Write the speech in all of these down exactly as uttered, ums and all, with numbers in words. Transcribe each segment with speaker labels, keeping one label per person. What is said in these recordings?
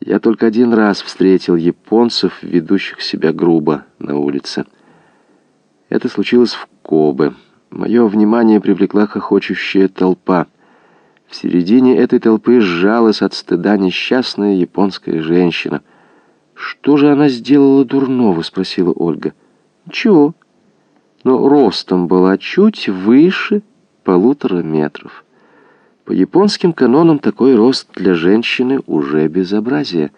Speaker 1: Я только один раз встретил японцев, ведущих себя грубо на улице. Это случилось в Кобе. Мое внимание привлекла хохочущая толпа. В середине этой толпы сжалась от стыда несчастная японская женщина. «Что же она сделала дурного?» — спросила Ольга. «Ничего. Но ростом была чуть выше полутора метров. По японским канонам такой рост для женщины уже безобразие.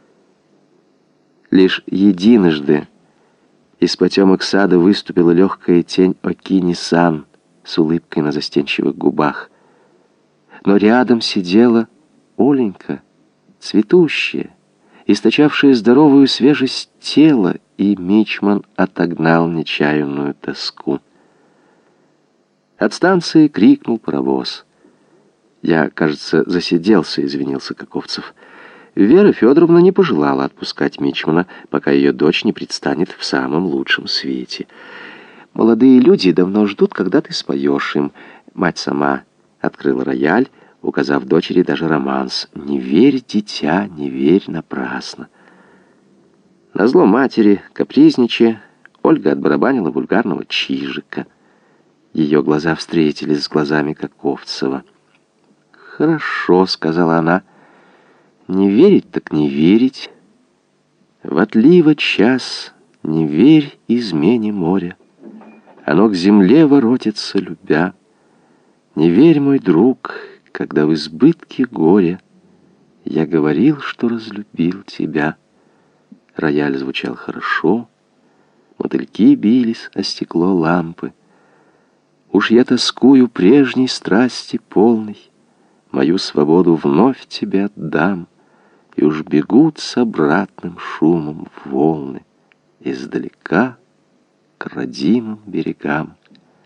Speaker 1: Лишь единожды из потемок сада выступила легкая тень Окини-сан с улыбкой на застенчивых губах. Но рядом сидела Оленька, цветущая, источавшая здоровую свежесть тела, и мичман отогнал нечаянную тоску. От станции крикнул паровоз. Я, кажется, засиделся, извинился Каковцев. Вера Федоровна не пожелала отпускать мичмана, пока ее дочь не предстанет в самом лучшем свете. Молодые люди давно ждут, когда ты споешь им. Мать сама открыла рояль, указав дочери даже романс. «Не верь, дитя, не верь напрасно». Назло матери, капризничая, Ольга отбарабанила вульгарного Чижика. Ее глаза встретились с глазами Каковцева. «Хорошо», — сказала она, — «не верить так не верить. В отлива час не верь измене моря. Оно к земле воротится, любя. Не верь, мой друг, когда в избытке горя я говорил, что разлюбил тебя». Рояль звучал хорошо, мотыльки бились о стекло лампы. Уж я тоскую прежней страсти полной, мою свободу вновь тебе отдам, и уж бегут с обратным шумом волны издалека к родимым берегам.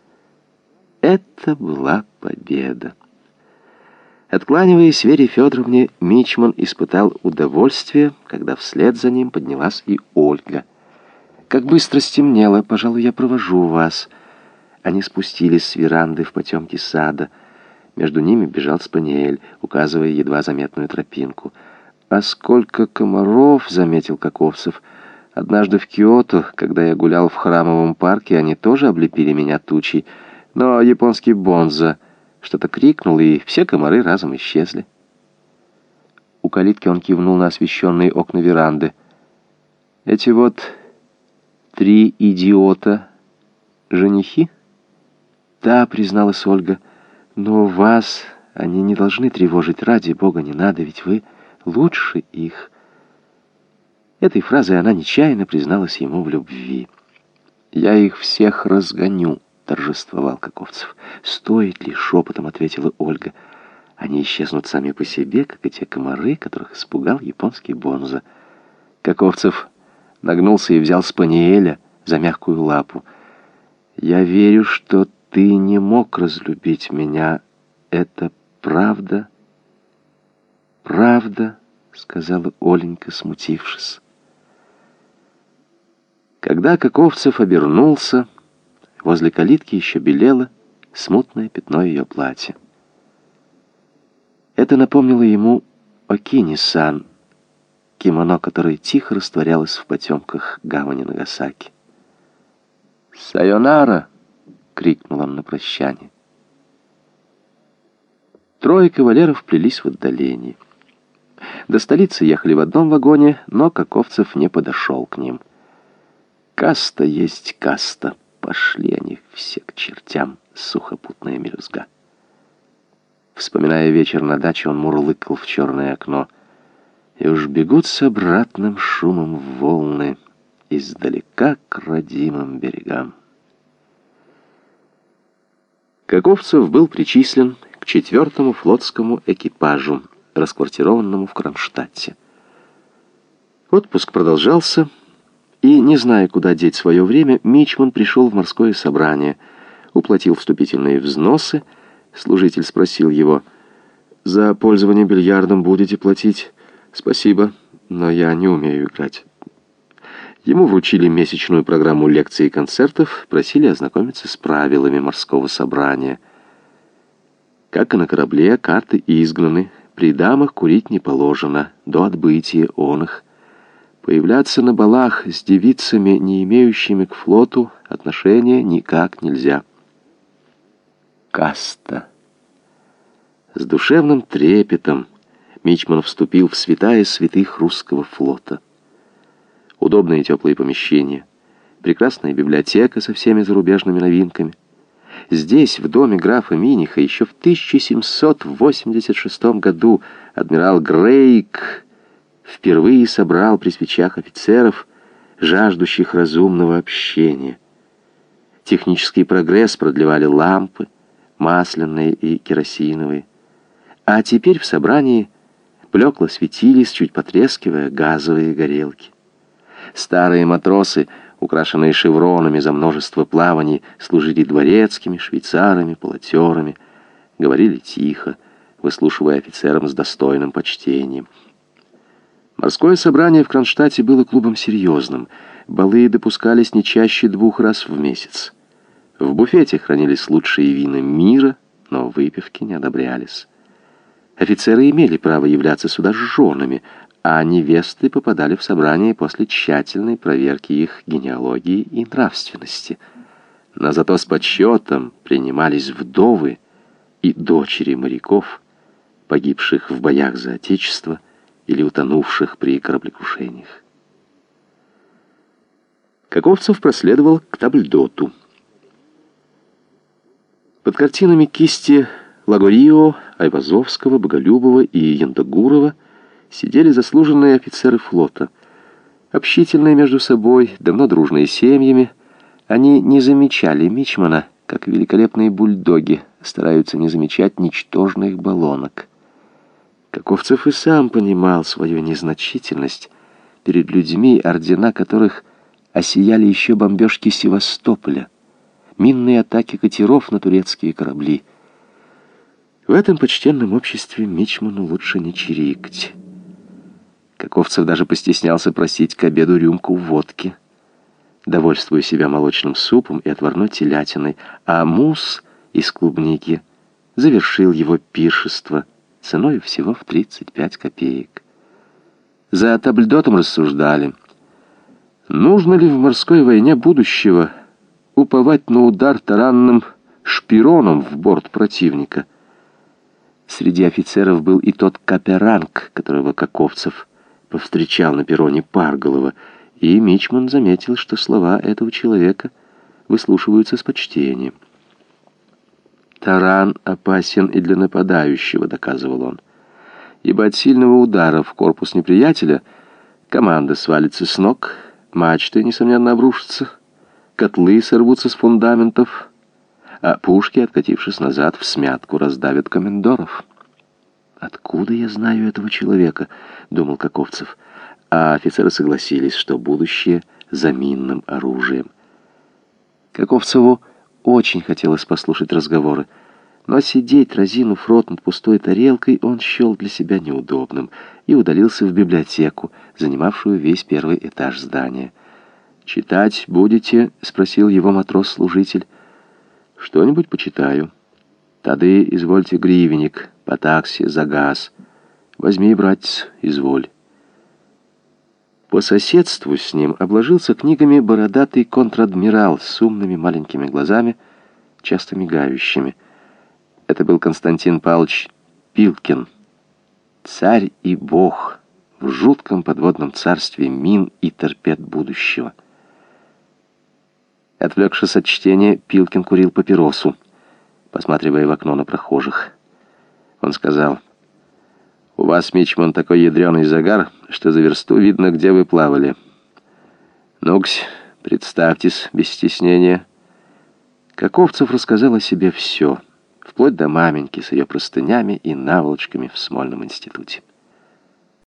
Speaker 1: Это была победа. Откланиваясь Вере Федоровне, мичман испытал удовольствие, когда вслед за ним поднялась и Ольга. «Как быстро стемнело, пожалуй, я провожу вас». Они спустились с веранды в потемки сада. Между ними бежал спаниель, указывая едва заметную тропинку. «А сколько комаров!» — заметил Каковцев. «Однажды в Киото, когда я гулял в храмовом парке, они тоже облепили меня тучей. Но японский бонза что-то крикнул, и все комары разом исчезли». У калитки он кивнул на освещенные окна веранды. «Эти вот три идиота женихи?» «Да», — призналась Ольга, — «но вас они не должны тревожить, ради Бога, не надо, ведь вы лучше их». Этой фразой она нечаянно призналась ему в любви. «Я их всех разгоню», — торжествовал Каковцев. «Стоит ли?» — шепотом ответила Ольга. «Они исчезнут сами по себе, как и те комары, которых испугал японский бонза». Каковцев нагнулся и взял спаниеля за мягкую лапу. «Я верю, что ты не мог разлюбить меня. Это правда?» «Правда», — сказала Оленька, смутившись. Когда Каковцев обернулся, возле калитки еще белело смутное пятно ее платья. Это напомнило ему Окини-сан, кимоно которой тихо растворялось в потемках гавани Нагасаки. «Сайонара!» — крикнул он на прощание. Трое кавалеров плелись в отдалении. До столицы ехали в одном вагоне, но Каковцев не подошел к ним. «Каста есть каста, пошли они все к чертям», — сухопутная мелюзга. Вспоминая вечер на даче, он мурлыкал в черное окно. «И уж бегут с обратным шумом волны издалека к родимым берегам». Каковцев был причислен к четвертому флотскому экипажу, расквартированному в Кронштадте. Отпуск продолжался, и, не зная, куда деть свое время, мичман пришел в морское собрание, уплатил вступительные взносы. Служитель спросил его: «За пользование бильярдом будете платить?» «Спасибо, но я не умею играть». Ему вручили месячную программу лекций и концертов, просили ознакомиться с правилами морского собрания. Как и на корабле, карты изгнаны, при дамах курить не положено до отбытия он их. Появляться на балах с девицами, не имеющими к флоту отношения, никак нельзя. Каста. С душевным трепетом мичман вступил в святая святых русского флота. Удобные теплые помещения, прекрасная библиотека со всеми зарубежными новинками. Здесь, в доме графа Миниха, еще в тысяча семьсот восемьдесят шестом году адмирал Грейк впервые собрал при свечах офицеров, жаждущих разумного общения. Технический прогресс продлевали лампы, масляные и керосиновые. А теперь в собрании блекло светились, чуть потрескивая, газовые горелки. Старые матросы, украшенные шевронами за множество плаваний, служили дворецкими, швейцарами, полотерами, говорили тихо, выслушивая офицерам с достойным почтением. Морское собрание в Кронштадте было клубом серьезным. Балы допускались не чаще двух раз в месяц. В буфете хранились лучшие вина мира, но выпивки не одобрялись. Офицеры имели право являться сюда с женами, а невесты попадали в собрание после тщательной проверки их генеалогии и нравственности. Но зато с почетом принимались вдовы и дочери моряков, погибших в боях за Отечество или утонувших при кораблекрушениях. Каковцев проследовал к табльдоту. Под картинами кисти Лагорио, Айвазовского, Боголюбова и Яндагурова сидели заслуженные офицеры флота. Общительные между собой, давно дружные семьями, они не замечали мичмана, как великолепные бульдоги стараются не замечать ничтожных баллонок. Каковцев и сам понимал свою незначительность перед людьми, ордена которых осияли еще бомбежки Севастополя, минные атаки катеров на турецкие корабли. В этом почтенном обществе мичману лучше не чирикать. Каковцев даже постеснялся просить к обеду рюмку водки, довольствуя себя молочным супом и отварной телятиной, а мусс из клубники завершил его пиршество ценой всего в тридцать пять копеек. За табльдотом рассуждали, нужно ли в морской войне будущего уповать на удар таранным шпироном в борт противника. Среди офицеров был и тот Каперанг, которого Каковцев повстречал на перроне Парголова, и мичман заметил, что слова этого человека выслушиваются с почтением. «Таран опасен и для нападающего», — доказывал он, «ибо от сильного удара в корпус неприятеля команда свалится с ног, мачты, несомненно, обрушатся, котлы сорвутся с фундаментов, а пушки, откатившись назад, всмятку раздавят комендоров». «Откуда я знаю этого человека?» — думал Каковцев. А офицеры согласились, что будущее за минным оружием. Каковцеву очень хотелось послушать разговоры, но сидеть, разинув рот над пустой тарелкой, он счел для себя неудобным и удалился в библиотеку, занимавшую весь первый этаж здания. «Читать будете?» — спросил его матрос-служитель. «Что-нибудь почитаю». «Тады извольте гривенник по таксе за газ. Возьми, братец, изволь». По соседству с ним обложился книгами бородатый контр-адмирал с умными маленькими глазами, часто мигающими. Это был Константин Павлович Пилкин, царь и бог в жутком подводном царстве мин и торпед будущего. Отвлекшись от чтения, Пилкин курил папиросу, посматривая в окно на прохожих. Он сказал: «У вас, мичман, такой ядреный загар, что за версту видно, где вы плавали. Ну-ка, представьтесь без стеснения». Каковцев рассказал о себе все, вплоть до маменьки с ее простынями и наволочками в Смольном институте.